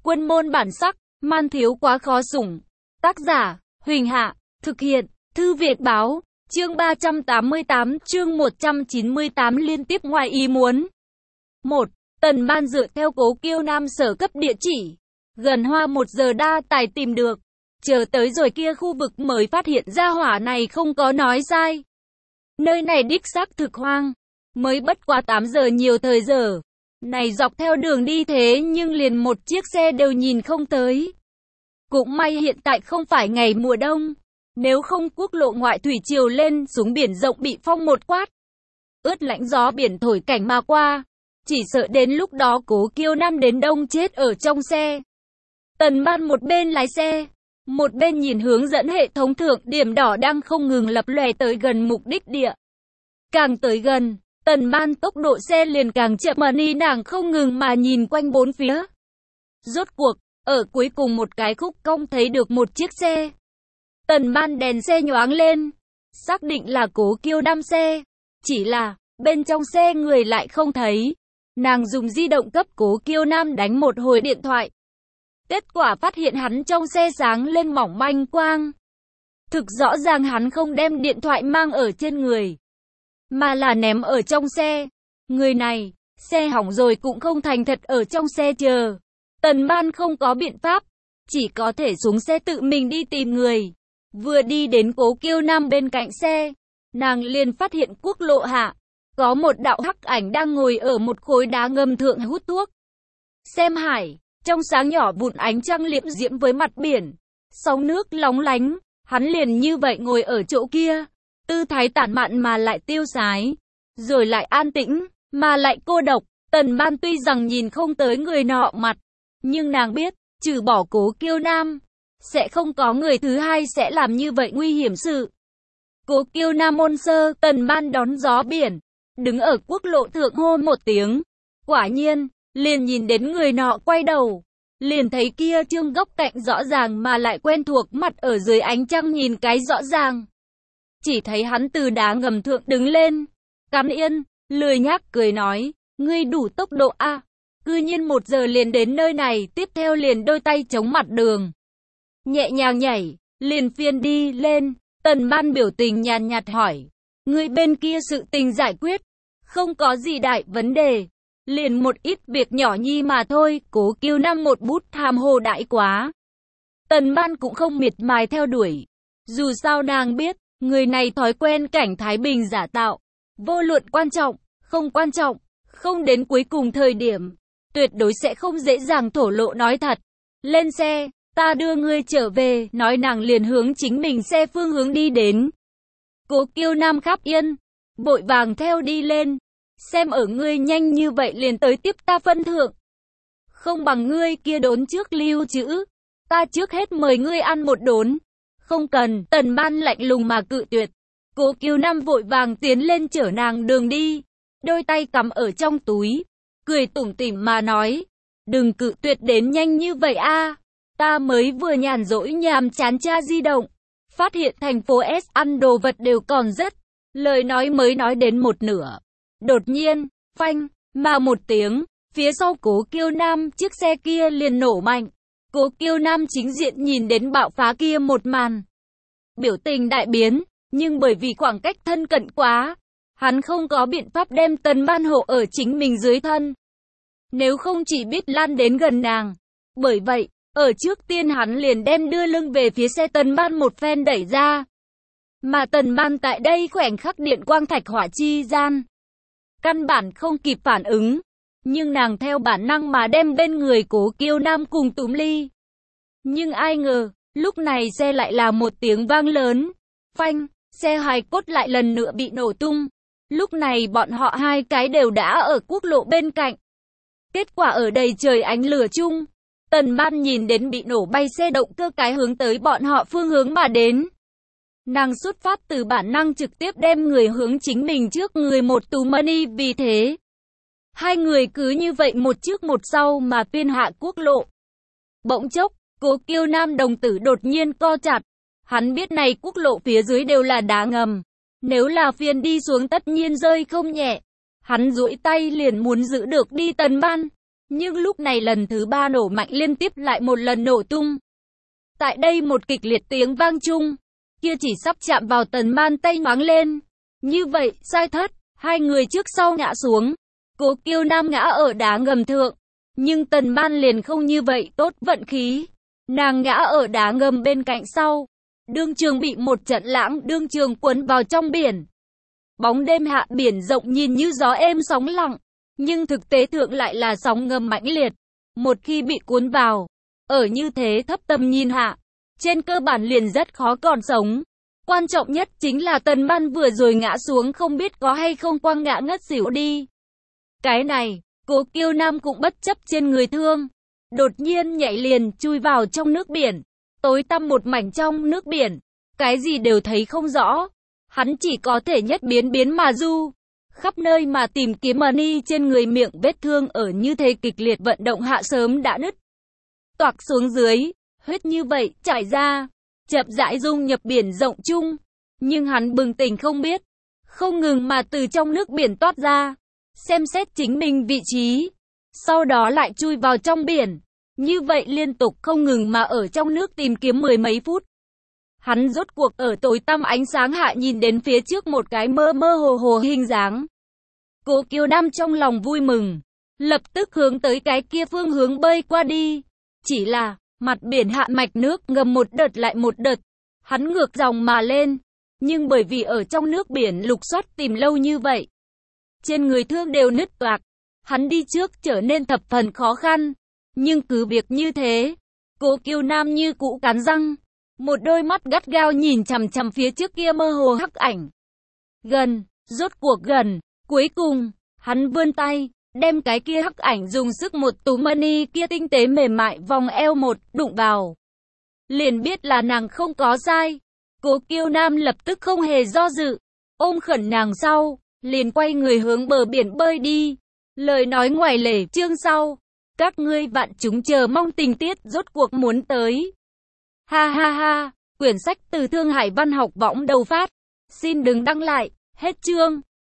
Quân môn bản sắc, man thiếu quá khó sủng. Tác giả, Huỳnh Hạ, thực hiện, Thư viện báo, chương 388, chương 198 liên tiếp ngoài ý muốn. 1. Tần Ban dựa theo Cố Kiêu Nam sở cấp địa chỉ. Gần hoa 1 giờ đa tài tìm được. Chờ tới rồi kia khu vực mới phát hiện ra hỏa này không có nói sai. Nơi này đích xác thực hoang. Mới bất quá 8 giờ nhiều thời giờ. Này dọc theo đường đi thế nhưng liền một chiếc xe đều nhìn không tới. Cũng may hiện tại không phải ngày mùa đông. Nếu không quốc lộ ngoại thủy triều lên xuống biển rộng bị phong một quát. Ướt lạnh gió biển thổi cảnh mà qua. Chỉ sợ đến lúc đó Cố Kiêu Nam đến đông chết ở trong xe. Tần Ban một bên lái xe, một bên nhìn hướng dẫn hệ thống thượng điểm đỏ đang không ngừng lập lòe tới gần mục đích địa. Càng tới gần, Tần Ban tốc độ xe liền càng chậm mà nàng không ngừng mà nhìn quanh bốn phía. Rốt cuộc, ở cuối cùng một cái khúc cong thấy được một chiếc xe. Tần Ban đèn xe nhoáng lên, xác định là Cố Kiêu Nam xe. Chỉ là, bên trong xe người lại không thấy. Nàng dùng di động cấp Cố Kiêu Nam đánh một hồi điện thoại. Kết quả phát hiện hắn trong xe sáng lên mỏng manh quang. Thực rõ ràng hắn không đem điện thoại mang ở trên người, mà là ném ở trong xe. Người này, xe hỏng rồi cũng không thành thật ở trong xe chờ. Tần Ban không có biện pháp, chỉ có thể xuống xe tự mình đi tìm người. Vừa đi đến Cố Kiêu Nam bên cạnh xe, nàng liền phát hiện quốc lộ hạ có một đạo hắc ảnh đang ngồi ở một khối đá ngầm thượng hút thuốc. Xem hải, trong sáng nhỏ vụn ánh trăng liệm diễm với mặt biển, sóng nước lóng lánh, hắn liền như vậy ngồi ở chỗ kia, tư thái tản mạn mà lại tiêu sái, rồi lại an tĩnh, mà lại cô độc. Tần Ban tuy rằng nhìn không tới người nọ mặt, nhưng nàng biết, trừ bỏ Cố Kiêu Nam, sẽ không có người thứ hai sẽ làm như vậy nguy hiểm sự. Cố Kiêu Nam ôn sơ, Tần Ban đón gió biển, đứng ở quốc lộ thượng hô một tiếng. Quả nhiên, liền nhìn đến người nọ quay đầu, liền thấy kia trương góc cạnh rõ ràng mà lại quen thuộc mặt ở dưới ánh trăng nhìn cái rõ ràng. Chỉ thấy hắn từ đá ngầm thượng đứng lên, cắn yên, lười nhác cười nói, ngươi đủ tốc độ a, cư nhiên 1 giờ liền đến nơi này, tiếp theo liền đôi tay chống mặt đường. Nhẹ nhàng nhảy, liền phiên đi lên. Tần Ban biểu tình nhàn nhạt hỏi, ngươi bên kia sự tình giải quyết, không có gì đại vấn đề, liền một ít việc nhỏ nhi mà thôi. Cố Kiêu Nam một bút tham hồ đại quá. Tần Ban cũng không miệt mài theo đuổi, dù sao nàng biết, người này thói quen cảnh thái bình giả tạo, vô luận quan trọng, không quan trọng, không đến cuối cùng thời điểm, tuyệt đối sẽ không dễ dàng thổ lộ nói thật. Lên xe, ta đưa ngươi trở về, nói nàng liền hướng chính mình xe phương hướng đi đến. Cố Kiêu Nam khắp yên, vội vàng theo đi lên, xem ở ngươi nhanh như vậy liền tới tiếp ta phân thượng. Không bằng ngươi kia đốn trước lưu trữ, ta trước hết mời ngươi ăn một đốn. Không cần, Tần Ban lạnh lùng mà cự tuyệt. Cố Kiêu Nam vội vàng tiến lên chở nàng đường đi, đôi tay cắm ở trong túi, cười tủm tỉm mà nói, đừng cự tuyệt đến nhanh như vậy a. Ta mới vừa nhàn rỗi nhàm chán tra di động, phát hiện thành phố S ăn đồ vật đều còn rất. Lời nói mới nói đến một nửa, đột nhiên, phanh, mà một tiếng, phía sau Cố Kiêu Nam, chiếc xe kia liền nổ mạnh. Cố Kiêu Nam chính diện nhìn đến bạo phá kia một màn, biểu tình đại biến, nhưng bởi vì khoảng cách thân cận quá, hắn không có biện pháp đem Tần Ban hộ ở chính mình dưới thân. Nếu không chỉ biết lan đến gần nàng. Bởi vậy, ở trước tiên hắn liền đem đưa lưng về phía xe Tần Ban một phen đẩy ra. Mà Tần Ban tại đây khoảnh khắc điện quang thạch hỏa chi gian, căn bản không kịp phản ứng, nhưng nàng theo bản năng mà đem bên người Cố Kiêu Nam cùng túm ly. Nhưng ai ngờ, lúc này xe lại là một tiếng vang lớn, phanh, xe hài cốt lại lần nữa bị nổ tung. Lúc này bọn họ hai cái đều đã ở quốc lộ bên cạnh. Kết quả ở đầy trời ánh lửa chung, Tần Ban nhìn đến bị nổ bay xe động cơ cái hướng tới bọn họ phương hướng mà đến. Nàng xuất phát từ bản năng trực tiếp đem người hướng chính mình trước người một túm money, vì thế hai người cứ như vậy một trước một sau mà phiên hạ quốc lộ. Bỗng chốc, Cố Kiêu Nam đồng tử đột nhiên co chặt. Hắn biết này quốc lộ phía dưới đều là đá ngầm, nếu là phiên đi xuống tất nhiên rơi không nhẹ. Hắn duỗi tay liền muốn giữ được đi Tần Ban, Nhưng lúc này lần thứ 3 nổ mạnh liên tiếp lại một lần nổ tung. Tại đây một kịch liệt tiếng vang chung, kia chỉ sắp chạm vào Tần Man tay nhoáng lên. Như vậy, sai thất, hai người trước sau ngã xuống. Cố Kiêu Nam ngã ở đá ngầm thượng, nhưng Tần Man liền không như vậy, tốt vận khí. Nàng ngã ở đá ngầm bên cạnh sau, đương trường bị một trận lãng đương trường cuốn vào trong biển. Bóng đêm hạ biển rộng nhìn như gió êm sóng lặng, nhưng thực tế thượng lại là sóng ngầm mãnh liệt. Một khi bị cuốn vào, ở như thế thấp tầm nhìn hạ, trên cơ bản liền rất khó còn sống. Quan trọng nhất chính là Tần Man vừa rồi ngã xuống không biết có hay không quăng ngã ngất xỉu đi. Cái này, Cố Kiêu Nam cũng bất chấp trên người thương, đột nhiên nhảy liền chui vào trong nước biển. Tối tăm một mảnh trong nước biển, cái gì đều thấy không rõ. Hắn chỉ có thể nhất biến mà du, khắp nơi mà tìm kiếm money trên người, miệng vết thương ở như thế kịch liệt vận động hạ sớm đã nứt toạc xuống dưới, huyết như vậy chảy ra, chậm rãi dung nhập biển rộng chung. Nhưng hắn bừng tỉnh không biết, không ngừng mà từ trong nước biển toát ra, xem xét chính mình vị trí, sau đó lại chui vào trong biển. Như vậy liên tục không ngừng mà ở trong nước tìm kiếm mười mấy phút. Hắn rốt cuộc ở tối tăm ánh sáng hạ nhìn đến phía trước một cái mơ hồ hình dáng. Cố Kiêu Nam trong lòng vui mừng, lập tức hướng tới cái kia phương hướng bơi qua đi. Chỉ là, mặt biển hạ mạch nước ngầm một đợt lại một đợt, hắn ngược dòng mà lên. Nhưng bởi vì ở trong nước biển lục soát tìm lâu như vậy, trên người thương đều nứt toạc, hắn đi trước trở nên thập phần khó khăn. Nhưng cứ việc như thế, Cố Kiêu Nam như cũ cắn răng, một đôi mắt gắt gao nhìn chằm chằm phía trước kia mơ hồ hắc ảnh. Gần, rốt cuộc gần, cuối cùng, hắn vươn tay, đem cái kia hắc ảnh dùng sức một túm money kia tinh tế mềm mại vòng eo một đụng vào. Liền biết là nàng không có sai. Cố Kiêu Nam lập tức không hề do dự, ôm khẩn nàng sau, liền quay người hướng bờ biển bơi đi. Lời nói ngoài lề, chương sau. Các ngươi vạn chúng chờ mong tình tiết rốt cuộc muốn tới. Ha ha ha, quyển sách từ Thương Hải Văn Học Võng đầu phát. Xin đừng đăng lại, hết chương.